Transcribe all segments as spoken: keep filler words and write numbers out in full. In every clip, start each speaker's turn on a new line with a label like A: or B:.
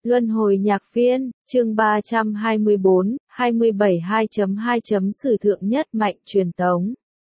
A: Luân hồi nhạc viên, chương ba trăm hai mươi bốn, hai mươi bảy hai chấm hai chấm Sử thượng nhất mạnh truyền tống.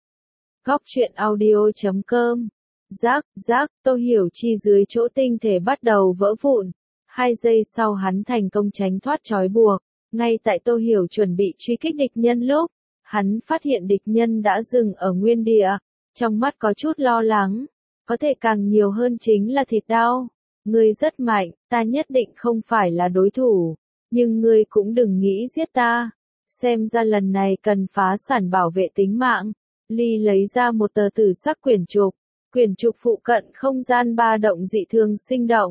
A: Góc truyện audio chấm com. Rác, rác, Tô Hiểu Chi dưới chỗ tinh thể bắt đầu vỡ vụn. Hai giây sau hắn thành công tránh thoát trói buộc. Ngay tại Tô Hiểu chuẩn bị truy kích địch nhân lúc, hắn phát hiện địch nhân đã dừng ở nguyên địa. Trong mắt có chút lo lắng. Có thể càng nhiều hơn chính là thịt đau. Ngươi rất mạnh, ta nhất định không phải là đối thủ. Nhưng ngươi cũng đừng nghĩ giết ta. Xem ra lần này cần phá sản bảo vệ tính mạng. Ly lấy ra một tờ tử sắc quyển trục. Quyển trục phụ cận không gian ba động dị thường sinh động.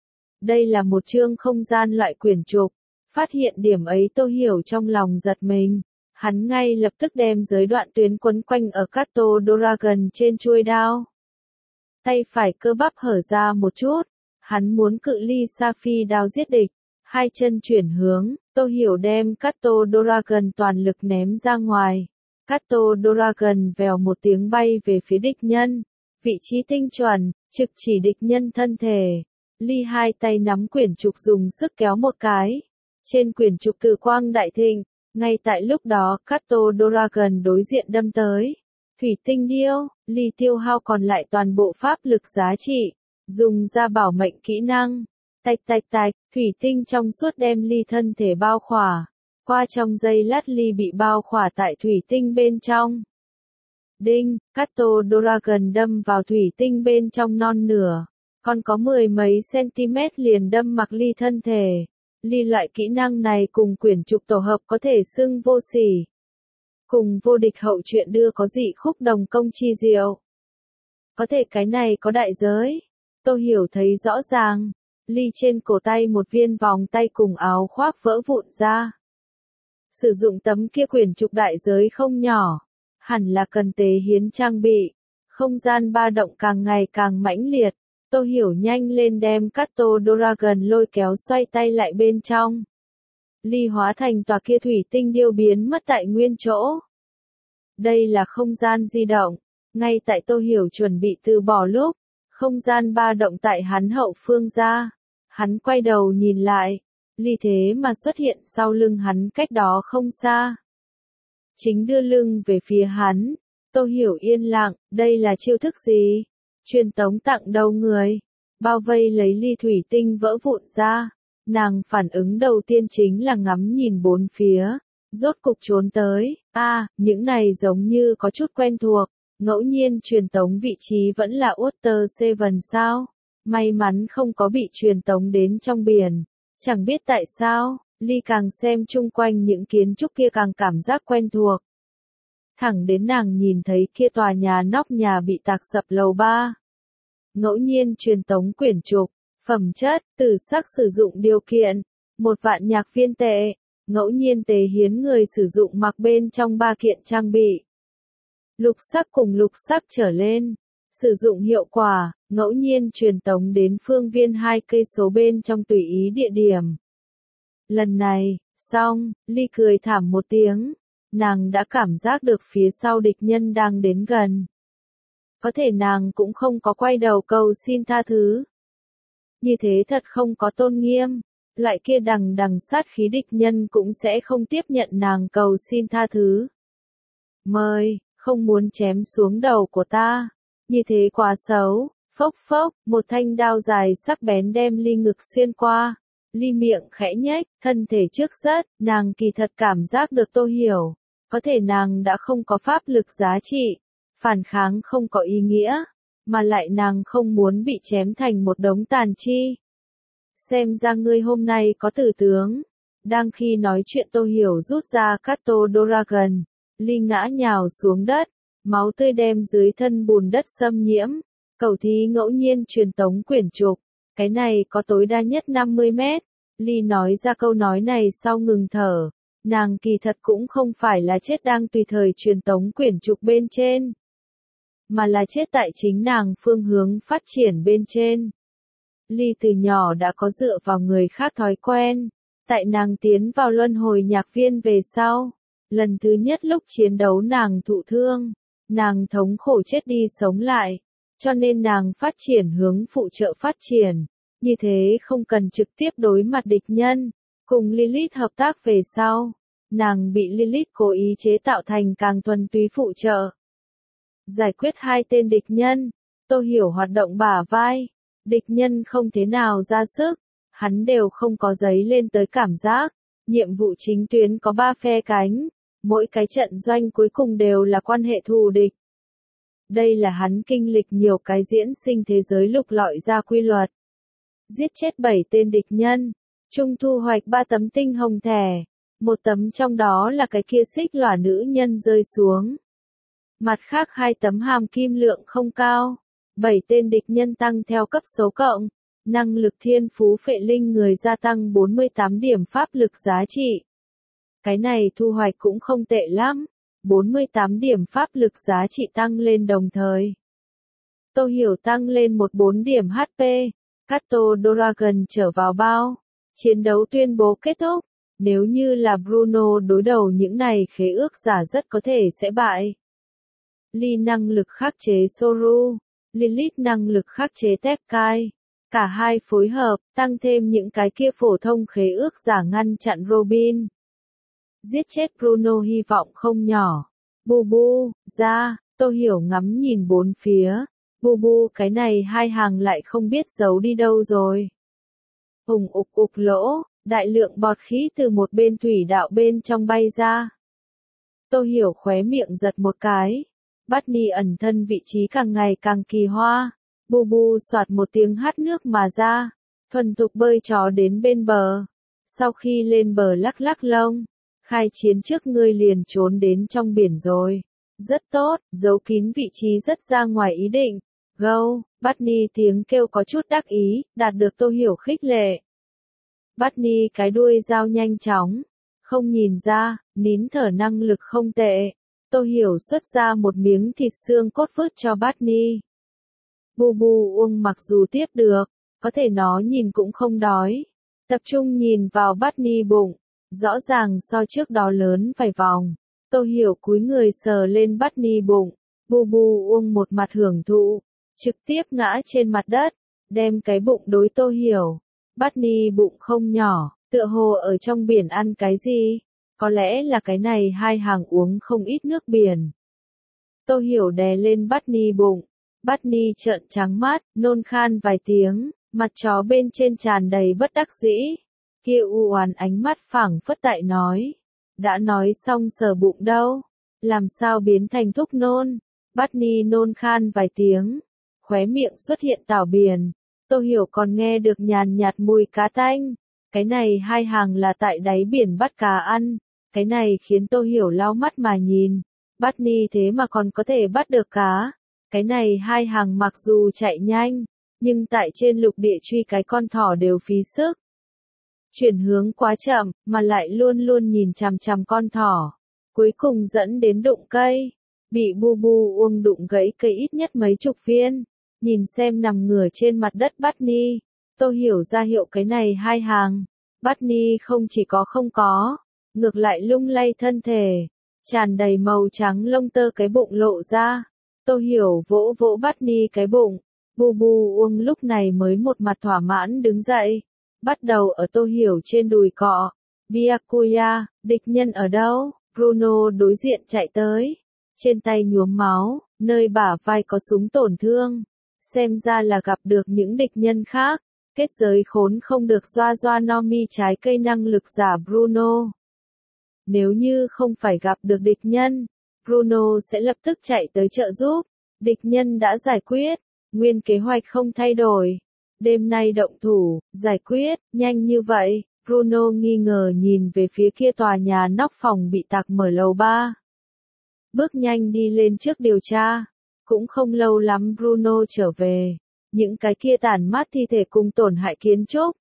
A: Đây là một chương không gian loại quyển trục. Phát hiện điểm ấy Tô Hiểu trong lòng giật mình. Hắn ngay lập tức đem giới đoạn tuyến quấn quanh ở Kato Dragon trên chuôi đao. Tay phải cơ bắp hở ra một chút. Hắn muốn cự ly sa phi đao giết địch. Hai chân chuyển hướng, Tô Hiểu đem Kato Dragon toàn lực ném ra ngoài. Kato Dragon vèo một tiếng bay về phía địch nhân. Vị trí tinh chuẩn, trực chỉ địch nhân thân thể. Ly hai tay nắm quyển trục dùng sức kéo một cái. Trên quyển trục từ quang đại thịnh. Ngay tại lúc đó Kato Dragon đối diện đâm tới. Thủy tinh điêu, Ly tiêu hao còn lại toàn bộ pháp lực giá trị. Dùng ra bảo mệnh kỹ năng. Tạch tạch tạch, thủy tinh trong suốt đem Ly thân thể bao khỏa. Qua trong giây lát Ly bị bao khỏa tại thủy tinh bên trong. Đinh, Kato Dragon đâm vào thủy tinh bên trong non nửa. Còn có mười mấy cm liền đâm mặc Ly thân thể. Ly loại kỹ năng này cùng quyển trục tổ hợp có thể xưng vô sỉ. Cùng vô địch hậu truyện đưa có dị khúc đồng công chi diệu. Có thể cái này có đại giới. Tô Hiểu thấy rõ ràng. Ly trên cổ tay một viên vòng tay cùng áo khoác vỡ vụn ra. Sử dụng tấm kia quyển trục đại giới không nhỏ. Hẳn là cần tế hiến trang bị. Không gian ba động càng ngày càng mãnh liệt. Tô Hiểu nhanh lên đem Kato Dragon lôi kéo xoay tay lại bên trong. Ly hóa thành tòa kia thủy tinh điêu biến mất tại nguyên chỗ. Đây là không gian di động. Ngay tại Tô Hiểu chuẩn bị từ bỏ lúc. Không gian ba động tại hắn hậu phương ra. Hắn quay đầu nhìn lại. Ly thế mà xuất hiện sau lưng hắn cách đó không xa. Chính đưa lưng về phía hắn. Tô Hiểu yên lặng, đây là chiêu thức gì? Truyền tống tặng đầu người. Bao vây lấy ly thủy tinh vỡ vụn ra. Nàng phản ứng đầu tiên chính là ngắm nhìn bốn phía. Rốt cục trốn tới. A, à, những này giống như có chút quen thuộc. Ngẫu nhiên truyền tống vị trí vẫn là Water Seven sao? May mắn không có bị truyền tống đến trong biển. Chẳng biết tại sao, Ly càng xem chung quanh những kiến trúc kia càng cảm giác quen thuộc. Thẳng đến nàng nhìn thấy kia tòa nhà nóc nhà bị tạc sập lầu ba. Ngẫu nhiên truyền tống quyển trục, phẩm chất, tử sắc sử dụng điều kiện, một vạn nhạc viên tệ, ngẫu nhiên tế hiến người sử dụng mặc bên trong ba kiện trang bị. Lục sắc cùng lục sắc trở lên. Sử dụng hiệu quả, ngẫu nhiên truyền tống đến phương viên hai cây số bên trong tùy ý địa điểm. Lần này, xong, Ly cười thảm một tiếng. Nàng đã cảm giác được phía sau địch nhân đang đến gần. Có thể nàng cũng không có quay đầu cầu xin tha thứ. Như thế thật không có tôn nghiêm. Loại kia đằng đằng sát khí địch nhân cũng sẽ không tiếp nhận nàng cầu xin tha thứ. Mời, không muốn chém xuống đầu của ta. Như thế quá xấu. Phốc phốc, một thanh đao dài sắc bén đem Ly ngực xuyên qua. Ly miệng khẽ nhếch, thân thể trước rất, nàng kỳ thật cảm giác được Tô Hiểu. Có thể nàng đã không có pháp lực giá trị. Phản kháng không có ý nghĩa. Mà lại nàng không muốn bị chém thành một đống tàn chi. Xem ra ngươi hôm nay có tử tướng. Đang khi nói chuyện Tô Hiểu rút ra Kato Dragon. Ly ngã nhào xuống đất. Máu tươi đem dưới thân bùn đất xâm nhiễm. Cầu thí ngẫu nhiên truyền tống quyển trục. Cái này có tối đa nhất năm mươi mét. Ly nói ra câu nói này sau ngừng thở. Nàng kỳ thật cũng không phải là chết đang tùy thời truyền tống quyển trục bên trên. Mà là chết tại chính nàng phương hướng phát triển bên trên. Ly từ nhỏ đã có dựa vào người khác thói quen. Tại nàng tiến vào luân hồi nhạc viên về sau. Lần thứ nhất lúc chiến đấu nàng thụ thương. Nàng thống khổ chết đi sống lại. Cho nên nàng phát triển hướng phụ trợ phát triển. như thế không cần trực tiếp đối mặt địch nhân, cùng Lilith hợp tác về sau, nàng bị Lilith cố ý chế tạo thành càng thuần túy phụ trợ. Giải quyết hai tên địch nhân, Tô Hiểu hoạt động bả vai, địch nhân không thế nào ra sức, hắn đều không có giấy lên tới cảm giác, nhiệm vụ chính tuyến có ba phe cánh, mỗi cái trận doanh cuối cùng đều là quan hệ thù địch. Đây là hắn kinh lịch nhiều cái diễn sinh thế giới lục lọi ra quy luật. Giết chết bảy tên địch nhân, chung thu hoạch ba tấm tinh hồng thẻ, một tấm trong đó là cái kia xích lỏa nữ nhân rơi xuống. Mặt khác hai tấm hàm kim lượng không cao, bảy tên địch nhân tăng theo cấp số cộng, năng lực thiên phú phệ linh người gia tăng bốn mươi tám điểm pháp lực giá trị. Cái này thu hoạch cũng không tệ lắm, bốn mươi tám điểm pháp lực giá trị tăng lên đồng thời. Tô Hiểu tăng lên mười bốn điểm hát pê, Kato Dragon trở vào bao, chiến đấu tuyên bố kết thúc, nếu như là Bruno đối đầu những này khế ước giả rất có thể sẽ bại. Ly năng lực khắc chế Soru, Lilith năng lực khắc chế Tekkai, cả hai phối hợp, tăng thêm những cái kia phổ thông khế ước giả ngăn chặn Robin. Giết chết Bruno hy vọng không nhỏ. Bu bu, ra, Tô Hiểu ngắm nhìn bốn phía. Bu bu cái này hai hàng lại không biết giấu đi đâu rồi. Hùng ục ục lỗ, đại lượng bọt khí từ một bên thủy đạo bên trong bay ra. Tô Hiểu khóe miệng giật một cái. Barney ẩn thân vị trí càng ngày càng kỳ hoa. Bu bu soạt một tiếng hát nước mà ra. Thuần thục bơi trò đến bên bờ. Sau khi lên bờ lắc lắc lông. Khai chiến trước ngươi liền trốn đến trong biển rồi. Rất tốt, giấu kín vị trí rất ra ngoài ý định. Go, Barney tiếng kêu có chút đắc ý, đạt được Tô Hiểu khích lệ. Barney cái đuôi dao nhanh chóng. Không nhìn ra, nín thở năng lực không tệ. Tô Hiểu xuất ra một miếng thịt xương cốt vớt cho Barney. Bu bu uông mặc dù tiếp được, có thể nó nhìn cũng không đói. Tập trung nhìn vào Barney bụng. Rõ ràng so trước đó lớn vài vòng. Tô Hiểu cúi người sờ lên Barney bụng. Bu bu uông một mặt hưởng thụ. Trực tiếp ngã trên mặt đất. Đem cái bụng đối Tô Hiểu. Barney bụng không nhỏ. Tựa hồ ở trong biển ăn cái gì. Có lẽ là cái này hai hàng uống không ít nước biển. Tô Hiểu đè lên Barney bụng. Barney trợn trắng mắt. Nôn khan vài tiếng. Mặt chó bên trên tràn đầy bất đắc dĩ. Kia u oán ánh mắt phảng phất tại nói. Đã nói xong sờ bụng đâu. Làm sao biến thành thúc nôn. Barney nôn khan vài tiếng. Khóe miệng xuất hiện tảo biển. Tô Hiểu còn nghe được nhàn nhạt mùi cá tanh. Cái này hai hàng là tại đáy biển bắt cá ăn. Cái này khiến Tô Hiểu lau mắt mà nhìn. Barney thế mà còn có thể bắt được cá. Cái này hai hàng mặc dù chạy nhanh. Nhưng tại trên lục địa truy cái con thỏ đều phí sức. Chuyển hướng quá chậm, mà lại luôn luôn nhìn chằm chằm con thỏ. Cuối cùng dẫn đến đụng cây. Bị bu bu uông đụng gãy cây ít nhất mấy chục viên. Nhìn xem nằm ngửa trên mặt đất Barney. Tô Hiểu ra hiệu cái này hai hàng. Barney không chỉ có không có. Ngược lại lung lay thân thể. Tràn đầy màu trắng lông tơ cái bụng lộ ra. Tô Hiểu vỗ vỗ Barney cái bụng. Bu bu uông lúc này mới một mặt thỏa mãn đứng dậy. Bắt đầu ở Tô Hiểu trên đùi cọ. Byakuya, địch nhân ở đâu? Bruno đối diện chạy tới. Trên tay nhuốm máu, nơi bả vai có súng tổn thương. Xem ra là gặp được những địch nhân khác. Kết giới khốn không được doa doa no mi trái cây năng lực giả Bruno. Nếu như không phải gặp được địch nhân, Bruno sẽ lập tức chạy tới trợ giúp. Địch nhân đã giải quyết. Nguyên kế hoạch không thay đổi. Đêm nay động thủ, giải quyết, nhanh như vậy. Bruno nghi ngờ nhìn về phía kia tòa nhà nóc phòng bị tạc mở lầu ba. Bước nhanh đi lên trước điều tra. Cũng không lâu lắm Bruno trở về. Những cái kia tàn mát thi thể cùng tổn hại kiến trúc.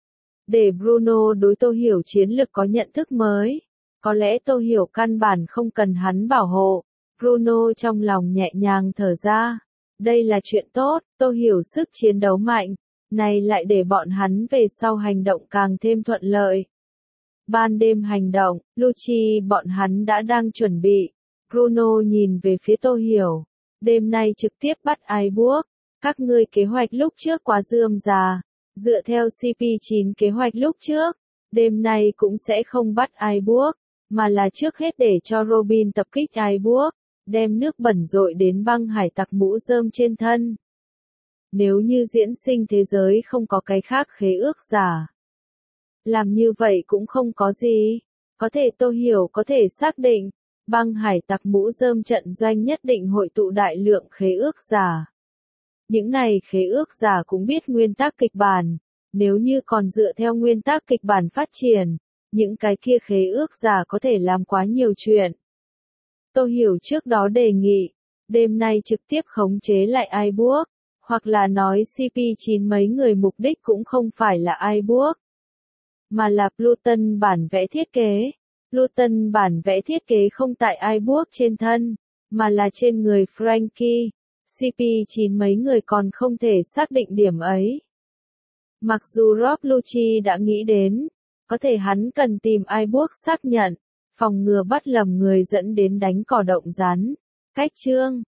A: Để Bruno đối Tô Hiểu chiến lực có nhận thức mới. Có lẽ Tô Hiểu căn bản không cần hắn bảo hộ. Bruno trong lòng nhẹ nhàng thở ra. Đây là chuyện tốt, Tô Hiểu sức chiến đấu mạnh. Này lại để bọn hắn về sau hành động càng thêm thuận lợi. Ban đêm hành động, Lucci bọn hắn đã đang chuẩn bị. Bruno nhìn về phía Tô Hiểu. Đêm nay trực tiếp bắt ai buộc. Các ngươi kế hoạch lúc trước quá rườm rà. Dựa theo C P chín kế hoạch lúc trước, đêm nay cũng sẽ không bắt iBook, mà là trước hết để cho Robin tập kích iBook, đem nước bẩn dội đến băng hải tặc mũ rơm trên thân. Nếu như diễn sinh thế giới không có cái khác khế ước giả, làm như vậy cũng không có gì. Có thể Tô Hiểu có thể xác định, băng hải tặc mũ rơm trận doanh nhất định hội tụ đại lượng khế ước giả. Những này khế ước giả cũng biết nguyên tắc kịch bản, nếu như còn dựa theo nguyên tắc kịch bản phát triển, những cái kia khế ước giả có thể làm quá nhiều chuyện. Tô Hiểu trước đó đề nghị, đêm nay trực tiếp khống chế lại iBook, hoặc là nói C P chín mấy người mục đích cũng không phải là iBook, mà là Pluton bản vẽ thiết kế. Pluton bản vẽ thiết kế không tại iBook trên thân, mà là trên người Franky. C P chín mấy người còn không thể xác định điểm ấy. Mặc dù Rob Lucci đã nghĩ đến, có thể hắn cần tìm iBook xác nhận, phòng ngừa bắt lầm người dẫn đến đánh cỏ động rắn. Cách chương